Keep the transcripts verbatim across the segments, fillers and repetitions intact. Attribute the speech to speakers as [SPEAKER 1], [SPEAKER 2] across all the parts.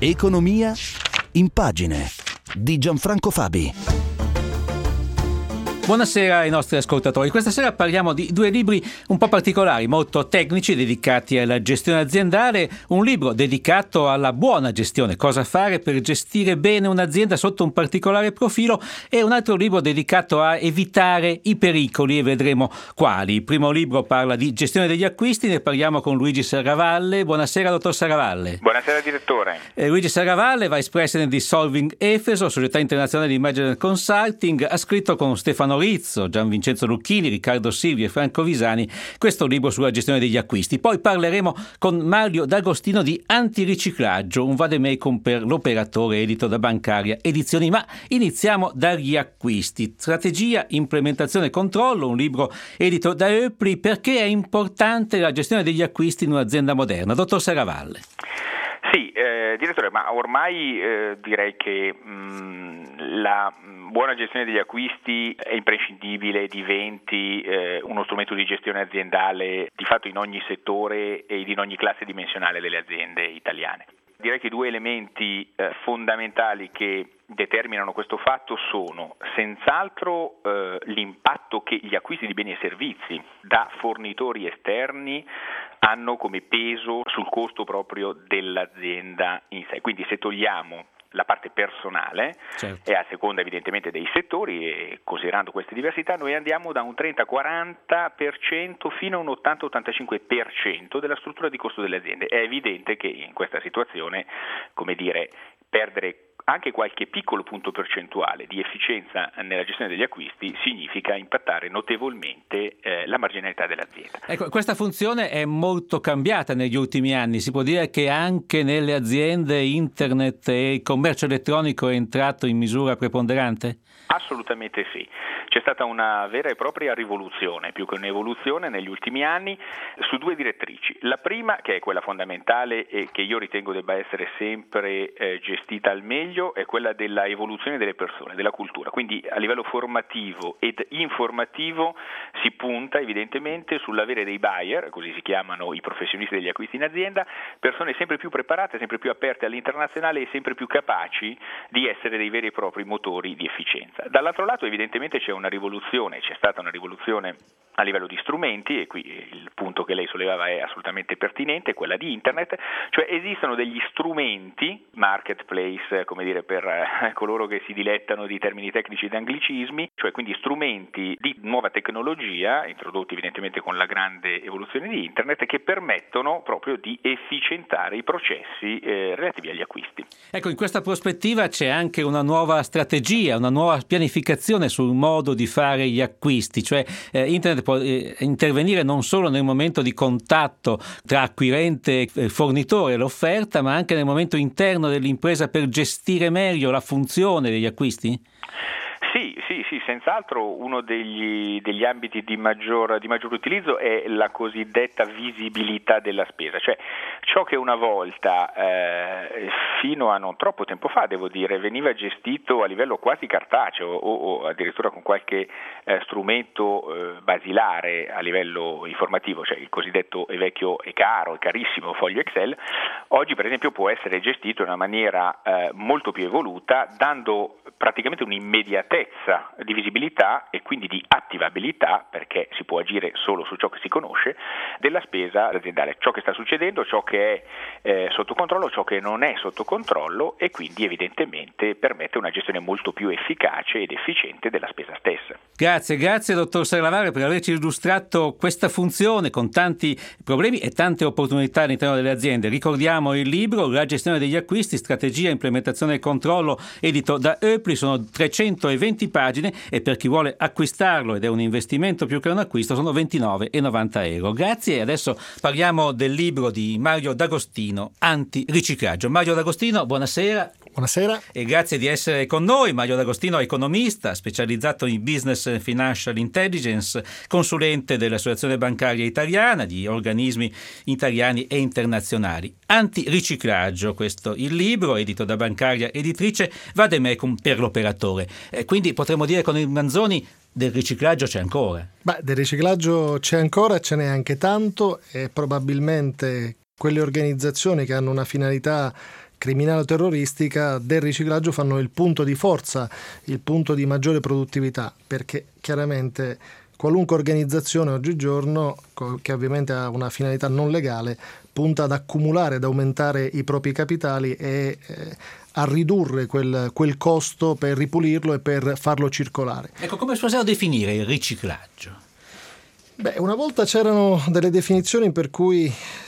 [SPEAKER 1] Economia in pagine di Gianfranco Fabi.
[SPEAKER 2] Buonasera ai nostri ascoltatori. Questa sera parliamo di due libri un po' particolari, molto tecnici, dedicati alla gestione aziendale. Un libro dedicato alla buona gestione, cosa fare per gestire bene un'azienda sotto un particolare profilo, e un altro libro dedicato a evitare i pericoli, e vedremo quali. Il primo libro parla di gestione degli acquisti, ne parliamo con Luigi Serravalle. Buonasera, dottor Serravalle.
[SPEAKER 3] Buonasera, direttore.
[SPEAKER 2] Eh, Luigi Serravalle, Vice President di Solving Efeso, società internazionale di Management Consulting, ha scritto con Stefano Rizzo, Gian Vincenzo Lucchini, Riccardo Silvi e Franco Visani questo libro sulla gestione degli acquisti. Poi parleremo con Mario D'Agostino di Antiriciclaggio, un vademecum per l'operatore, edito da Bancaria Edizioni. Ma iniziamo dagli acquisti. Strategia, implementazione e controllo, un libro edito da Oepli. Perché è importante la gestione degli acquisti in un'azienda moderna? Dottor Serravalle.
[SPEAKER 3] Sì, eh, direttore, ma ormai eh, direi che mh, la buona gestione degli acquisti è imprescindibile, diventi eh, uno strumento di gestione aziendale di fatto in ogni settore ed in ogni classe dimensionale delle aziende italiane. Direi che i due elementi eh, fondamentali che determinano questo fatto sono senz'altro eh, l'impatto che gli acquisti di beni e servizi da fornitori esterni hanno come peso sul costo proprio dell'azienda in sé. Quindi se togliamo la parte personale, certo, e a seconda evidentemente dei settori, e considerando queste diversità, noi andiamo da un trenta-quaranta per cento fino a un ottanta-ottantacinque per cento della struttura di costo delle aziende. È evidente che in questa situazione, come dire, perdere anche qualche piccolo punto percentuale di efficienza nella gestione degli acquisti significa impattare notevolmente eh, la marginalità dell'azienda.
[SPEAKER 2] Ecco, questa funzione è molto cambiata negli ultimi anni. Si può dire che anche nelle aziende internet e il commercio elettronico è entrato in misura preponderante?
[SPEAKER 3] Assolutamente sì. C'è stata una vera e propria rivoluzione, più che un'evoluzione, negli ultimi anni su due direttrici. La prima, che è quella fondamentale e che io ritengo debba essere sempre eh, gestita al meglio, è quella della evoluzione delle persone, della cultura. Quindi a livello formativo ed informativo si punta evidentemente sull'avere dei buyer, così si chiamano i professionisti degli acquisti in azienda, persone sempre più preparate, sempre più aperte all'internazionale e sempre più capaci di essere dei veri e propri motori di efficienza. Dall'altro lato evidentemente c'è una rivoluzione, c'è stata una rivoluzione a livello di strumenti, e qui il punto che lei sollevava è assolutamente pertinente, quella di internet, cioè esistono degli strumenti, marketplace, come dire, per eh, coloro che si dilettano di termini tecnici ed anglicismi, cioè quindi strumenti di nuova tecnologia, introdotti evidentemente con la grande evoluzione di internet, che permettono proprio di efficientare i processi eh, relativi agli acquisti.
[SPEAKER 2] Ecco, in questa prospettiva c'è anche una nuova strategia, una nuova pianificazione sul modo di fare gli acquisti, cioè eh, internet può eh, intervenire non solo nel momento di contatto tra acquirente e fornitore, l'offerta, ma anche nel momento interno dell'impresa per gestire meglio la funzione degli acquisti?
[SPEAKER 3] Sì, sì, sì, senz'altro uno degli, degli ambiti di maggior, di maggior utilizzo è la cosiddetta visibilità della spesa, cioè ciò che una volta, eh, fino a non troppo tempo fa, devo dire, veniva gestito a livello quasi cartaceo o, o addirittura con qualche eh, strumento eh, basilare a livello informativo, cioè il cosiddetto e vecchio e caro, e carissimo foglio Excel, oggi per esempio può essere gestito in una maniera eh, molto più evoluta, dando praticamente un'immediatezza di visibilità e quindi di attivabilità, perché si può agire solo su ciò che si conosce, della spesa aziendale, ciò che sta succedendo, ciò che è eh, sotto controllo, ciò che non è sotto controllo, e quindi evidentemente permette una gestione molto più efficace ed efficiente della spesa stessa.
[SPEAKER 2] Grazie, grazie dottor Serravalle per averci illustrato questa funzione con tanti problemi e tante opportunità all'interno delle aziende. Ricordiamo il libro La gestione degli acquisti, strategia, implementazione e controllo, edito da Oepli. Sono trecentoventi pagine e per chi vuole acquistarlo, ed è un investimento più che un acquisto, sono ventinove e novanta euro. Grazie. E adesso parliamo del libro di Mario D'Agostino, Antiriciclaggio. Mario D'Agostino, buonasera.
[SPEAKER 4] Buonasera.
[SPEAKER 2] E grazie di essere con noi. Mario D'Agostino è economista, specializzato in business and financial intelligence, consulente dell'Associazione Bancaria Italiana, di organismi italiani e internazionali. Antiriciclaggio, questo il libro, edito da Bancaria Editrice, vademecum per l'operatore. E quindi potremmo dire con il Manzoni, del riciclaggio c'è ancora.
[SPEAKER 4] Beh, del riciclaggio c'è ancora, ce n'è anche tanto, e probabilmente quelle organizzazioni che hanno una finalità criminale o terroristica del riciclaggio fanno il punto di forza, il punto di maggiore produttività, perché chiaramente qualunque organizzazione oggigiorno, che ovviamente ha una finalità non legale, punta ad accumulare, ad aumentare i propri capitali e eh, a ridurre quel, quel costo per ripulirlo e per farlo circolare.
[SPEAKER 2] Ecco, come possiamo definire il riciclaggio?
[SPEAKER 4] Beh, una volta c'erano delle definizioni per cui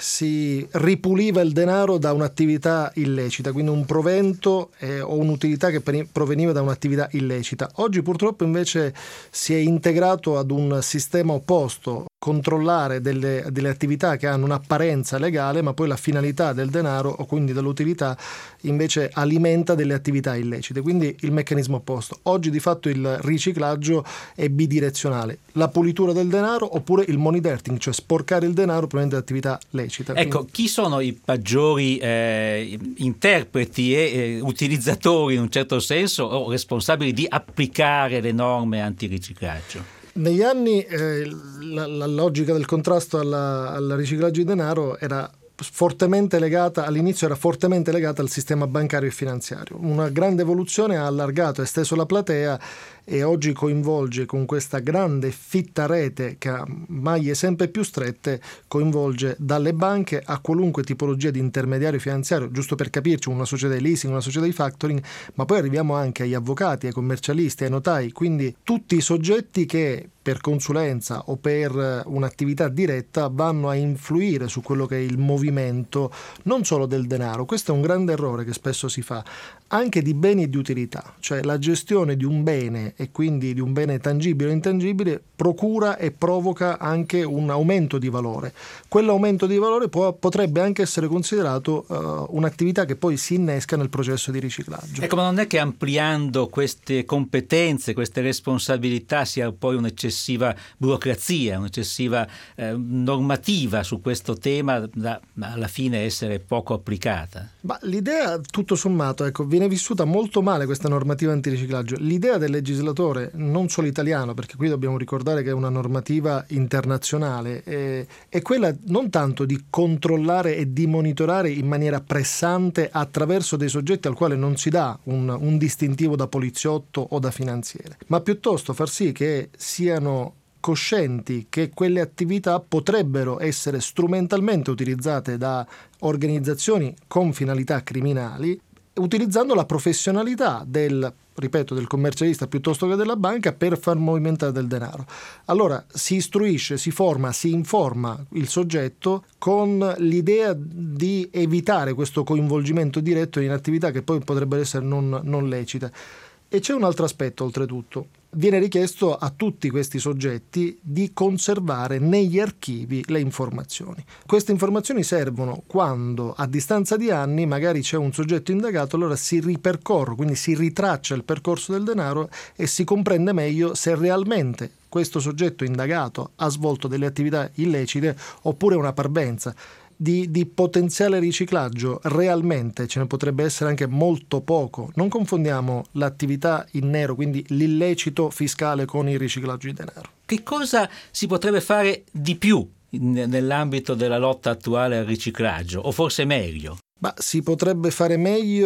[SPEAKER 4] si ripuliva il denaro da un'attività illecita, quindi un provento eh, o un'utilità che proveniva da un'attività illecita. Oggi purtroppo invece si è integrato ad un sistema opposto, controllare delle, delle attività che hanno un'apparenza legale, ma poi la finalità del denaro o quindi dell'utilità invece alimenta delle attività illecite, quindi il meccanismo opposto. Oggi di fatto il riciclaggio è bidirezionale, la pulitura del denaro oppure il money dirting, cioè sporcare il denaro provenendo da attività lecita.
[SPEAKER 2] Ecco, quindi chi sono i maggiori eh, interpreti e eh, utilizzatori in un certo senso o responsabili di applicare le norme antiriciclaggio?
[SPEAKER 4] Negli anni eh, la, la logica del contrasto alla, al riciclaggio di denaro era fortemente legata, all'inizio era fortemente legata al sistema bancario e finanziario. Una grande evoluzione ha allargato e esteso la platea e oggi coinvolge, con questa grande fitta rete che ha maglie sempre più strette, coinvolge dalle banche a qualunque tipologia di intermediario finanziario, giusto per capirci, una società di leasing, una società di factoring, ma poi arriviamo anche agli avvocati, ai commercialisti, ai notai, quindi tutti i soggetti che per consulenza o per un'attività diretta vanno a influire su quello che è il movimento non solo del denaro. Questo è un grande errore che spesso si fa, anche di beni e di utilità, cioè la gestione di un bene e quindi di un bene tangibile o intangibile procura e provoca anche un aumento di valore. Quell'aumento di valore può, potrebbe anche essere considerato uh, un'attività che poi si innesca nel processo di riciclaggio.
[SPEAKER 2] Ecco, ma non è che ampliando queste competenze, queste responsabilità sia poi un'eccessiva burocrazia, un'eccessiva eh, normativa su questo tema da alla fine essere poco applicata?
[SPEAKER 4] Ma l'idea, tutto sommato, ecco, viene vissuta molto male questa normativa antiriciclaggio. L'idea del legislatore, non solo italiano, perché qui dobbiamo ricordare che è una normativa internazionale, è, è quella non tanto di controllare e di monitorare in maniera pressante attraverso dei soggetti al quale non si dà un, un distintivo da poliziotto o da finanziere, ma piuttosto far sì che siano coscienti che quelle attività potrebbero essere strumentalmente utilizzate da organizzazioni con finalità criminali, utilizzando la professionalità del, ripeto, del commercialista piuttosto che della banca per far movimentare del denaro. Allora si istruisce, si forma, si informa il soggetto con l'idea di evitare questo coinvolgimento diretto in attività che poi potrebbero essere non, non lecite. E c'è un altro aspetto oltretutto. Viene richiesto a tutti questi soggetti di conservare negli archivi le informazioni. Queste informazioni servono quando a distanza di anni magari c'è un soggetto indagato, allora si ripercorre, quindi si ritraccia il percorso del denaro e si comprende meglio se realmente questo soggetto indagato ha svolto delle attività illecite oppure una parvenza. Di, di potenziale riciclaggio realmente ce ne potrebbe essere anche molto poco. Non confondiamo l'attività in nero, quindi l'illecito fiscale, con il riciclaggio di denaro.
[SPEAKER 2] Che cosa si potrebbe fare di più nell'ambito della lotta attuale al riciclaggio, o forse meglio?
[SPEAKER 4] Ma si potrebbe fare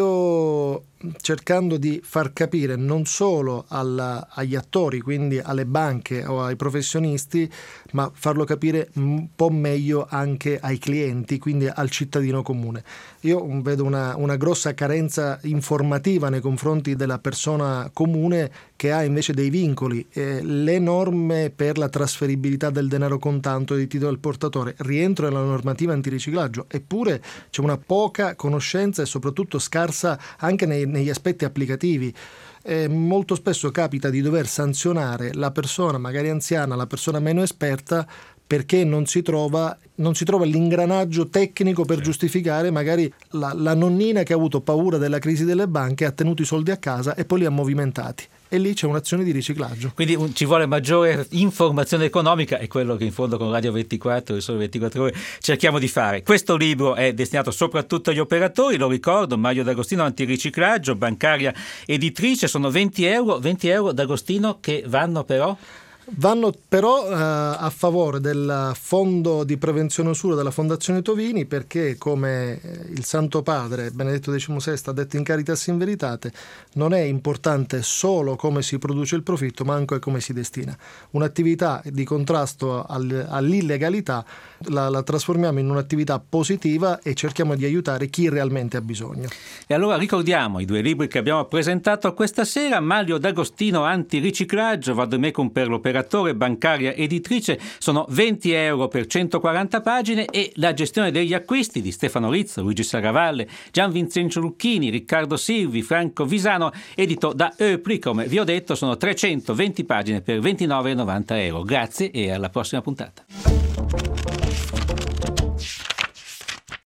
[SPEAKER 4] meglio cercando di far capire non solo alla, agli attori, quindi alle banche o ai professionisti, ma farlo capire un po' meglio anche ai clienti, quindi al cittadino comune. Io vedo una, una grossa carenza informativa nei confronti della persona comune che ha invece dei vincoli. Eh, le norme per la trasferibilità del denaro contante di titolo del portatore rientrano nella normativa antiriciclaggio, eppure c'è una poca conoscenza e soprattutto scarsa anche nei negli aspetti applicativi. Eh, molto spesso capita di dover sanzionare la persona magari anziana, la persona meno esperta, perché non si trova, non si trova l'ingranaggio tecnico per giustificare magari la, la nonnina che ha avuto paura della crisi delle banche, ha tenuto i soldi a casa e poi li ha movimentati. E lì c'è un'azione di riciclaggio.
[SPEAKER 2] Quindi un, ci vuole maggiore informazione economica, è quello che in fondo con Radio ventiquattro e Sole ventiquattro Ore cerchiamo di fare. Questo libro è destinato soprattutto agli operatori, lo ricordo, Mario D'Agostino Antiriciclaggio, bancaria editrice, sono venti euro, venti euro D'Agostino che vanno però?
[SPEAKER 4] Vanno però eh, a favore del fondo di prevenzione usura della Fondazione Tovini, perché come il Santo Padre Benedetto diciannovesimo ha detto in Caritas in Veritate, non è importante solo come si produce il profitto ma anche come si destina. Un'attività di contrasto al, all'illegalità la, la trasformiamo in un'attività positiva e cerchiamo di aiutare chi realmente ha bisogno.
[SPEAKER 2] E allora ricordiamo i due libri che abbiamo presentato questa sera: Manlio D'Agostino, Antiriciclaggio, Vademecum per l'operatore, bancaria editrice, sono venti euro per centoquaranta pagine, e La gestione degli acquisti di Stefano Rizzo, Luigi Saravalle, Gian Vincenzo Lucchini, Riccardo Silvi, Franco Visano, edito da Eupli. Come vi ho detto, sono trecentoventi pagine per ventinove e novanta euro. Grazie e alla prossima puntata.